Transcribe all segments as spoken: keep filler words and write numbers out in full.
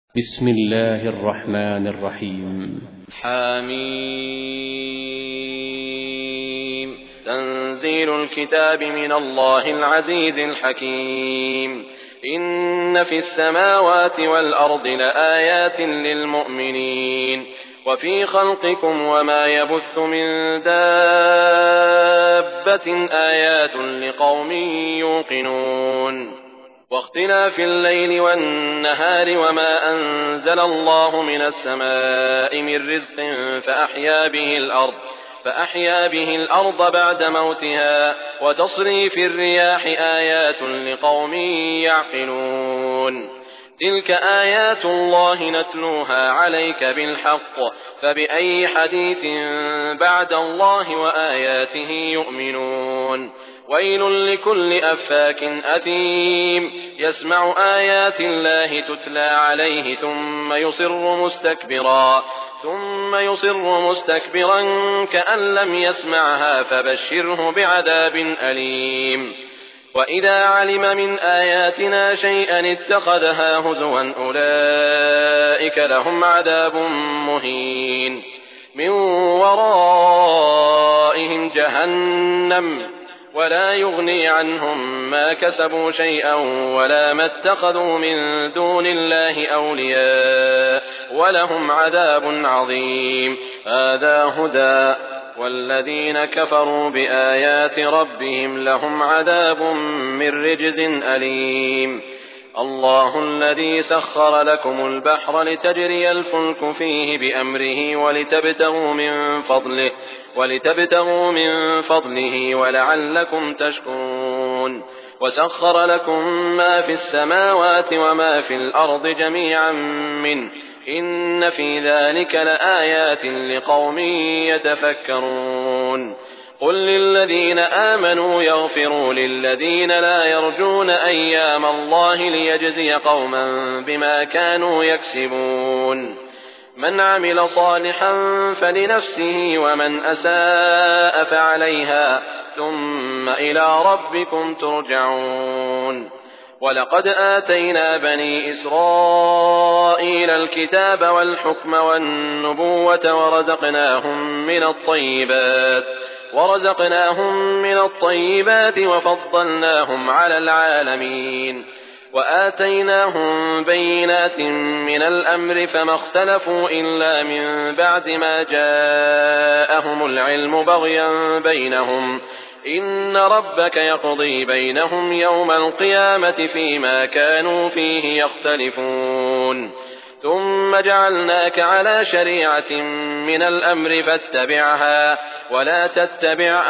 بسم الله الرحمن الرحيم. حميم. تنزيل الكتاب من الله العزيز الحكيم. إن في السماوات والأرض لآيات للمؤمنين وفي خلقكم وما يبث من دابة آيات لقوم يوقنون. واختلاف الليل والنهار وما أنزل الله من السماء من رزق فأحيا به الأرض فأحيا به الأرض بعد موتها وتصريف الرياح آيات لقوم يعقلون. تلك آيات الله نتلوها عليك بالحق فبأي حديث بعد الله وآياته يؤمنون. ويل لكل أفاك أثيم يسمع آيات الله تتلى عليه ثم يصر مستكبرا ثم يصر مستكبرا كأن لم يسمعها فبشره بعذاب أليم. وإذا علم من آياتنا شيئا اتخذها هزوا أولئك لهم عذاب مهين من ورائهم جهنم ولا يغني عنهم ما كسبوا شيئا ولا ما اتخذوا من دون الله أولياء ولهم عذاب عظيم. هذا هدى والذين كفروا بآيات ربهم لهم عذاب من رجز أليم. الله الذي سخر لكم البحر لتجري الفلك فيه بأمره ولتبتغوا من فضله ولتبتغوا من فضله ولعلكم تشكرون. وسخر لكم ما في السماوات وما في الأرض جميعا منه إن في ذلك لآيات لقوم يتفكرون. قل للذين آمنوا يغفروا للذين لا يرجون أيام الله ليجزي قوما بما كانوا يكسبون. من عمل صالحا فلنفسه ومن أساء فعليها ثم إلى ربكم ترجعون. ولقد آتينا بني إسرائيل الكتاب والحكم والنبوة ورزقناهم من الطيبات ورزقناهم من الطيبات وفضلناهم على العالمين. وآتيناهم بينات من الأمر فما اختلفوا إلا من بعد ما جاءهم العلم بغيا بينهم إن ربك يقضي بينهم يوم القيامة فيما كانوا فيه يختلفون. ثم جعلناك على شريعة من الأمر فاتبعها ولا تتبع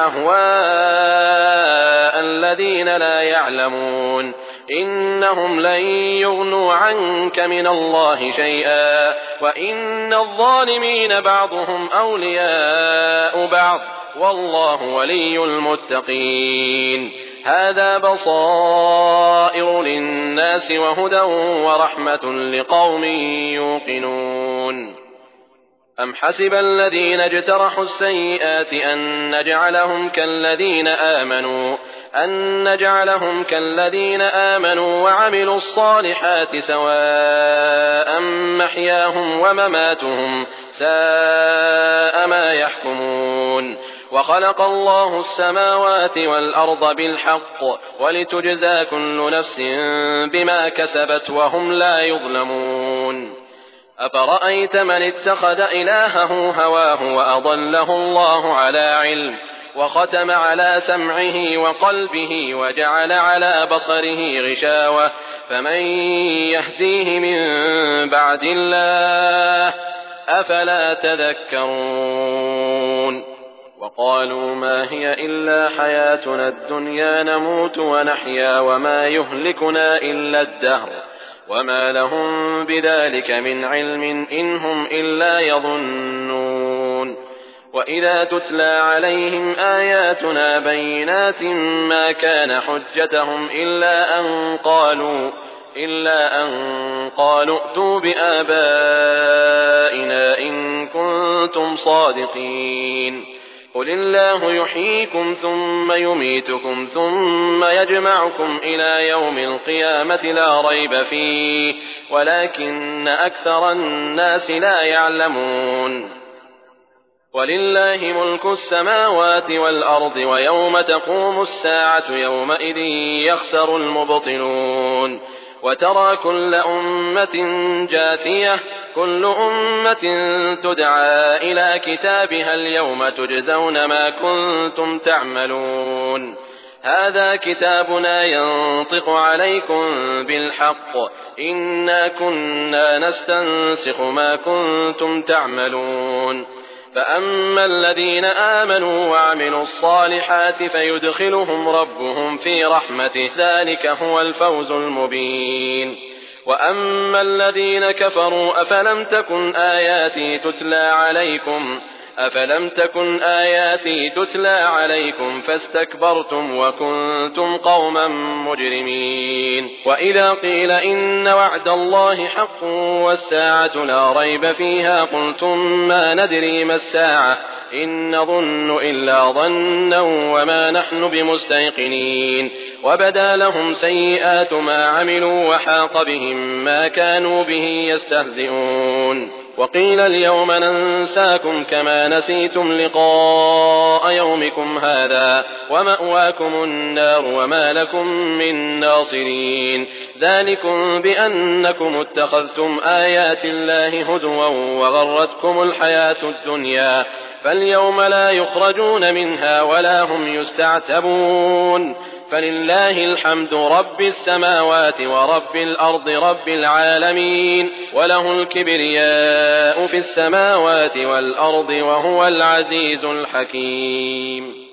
أهواء الذين لا يعلمون إنهم لن يغنوا عنك من الله شيئا وإن الظالمين بعضهم أولياء بعض والله ولي المتقين. هذا بصائر للناس وهدى ورحمة لقوم يوقنون. أم حسب الذين اجترحوا السيئات أن نجعلهم كالذين آمنوا أن نجعلهم كالذين آمنوا وعملوا الصالحات سواء محياهم ومماتهم ساء ما يحكمون. وخلق الله السماوات والأرض بالحق ولتجزى كل نفس بما كسبت وهم لا يظلمون. أفرأيت من اتخذ إلهه هواه وأضله الله على علم وختم على سمعه وقلبه وجعل على بصره غشاوة فمن يهديه من بعد الله أفلا تذكرون. وقالوا ما هي إلا حياتنا الدنيا نموت ونحيا وما يهلكنا إلا الدهر وما لهم بذلك من علم إن هم إلا يظنون. وإذا تتلى عليهم آياتنا بينات ما كان حجتهم إلا أن قالوا إلا أن قالوا ائتوا بآبائنا إن كنتم صادقين. قل الله يحييكم ثم يميتكم ثم يجمعكم إلى يوم القيامة لا ريب فيه ولكن أكثر الناس لا يعلمون ولله ملك السماوات والأرض ويوم تقوم الساعة يومئذ يخسر المبطلون وترى كل أمة جاثية كل أمة تدعى إلى كتابها اليوم تجزون ما كنتم تعملون هذا كتابنا ينطق عليكم بالحق إنا كنا نستنسخ ما كنتم تعملون فأما الذين آمنوا وعملوا الصالحات فيدخلهم ربهم في رحمته ذلك هو الفوز المبين وأما الذين كفروا أفلم تكن آياتي تتلى عليكم أفلم تكن آياتي تتلى عليكم فاستكبرتم وكنتم قوما مجرمين وإذا قيل إن وعد الله حق والساعة لا ريب فيها قلتم ما ندري ما الساعة إن نظن إلا ظنا وما نحن بمستيقنين وبدا لهم سيئات ما عملوا وحاق بهم ما كانوا به يستهزئون وقيل اليوم ننساكم كما نسيتم لقاء يومكم هذا ومأواكم النار وما لكم من ناصرين ذلكم بأنكم اتخذتم آيات الله هزوا وغرتكم الحياة الدنيا فاليوم لا يخرجون منها ولا هم يستعتبون فلله الحمد رب السماوات ورب الأرض رب العالمين وله الكبرياء في السماوات والأرض وهو العزيز الحكيم